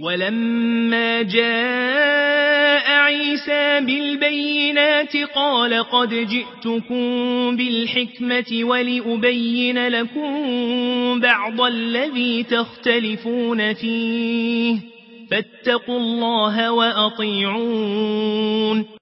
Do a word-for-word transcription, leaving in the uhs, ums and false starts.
ولما جاء عيسى بالبينات قال قد جئتكم بالحكمة ولأبين لكم بعض الذي تختلفون فيه فاتقوا الله وأطيعون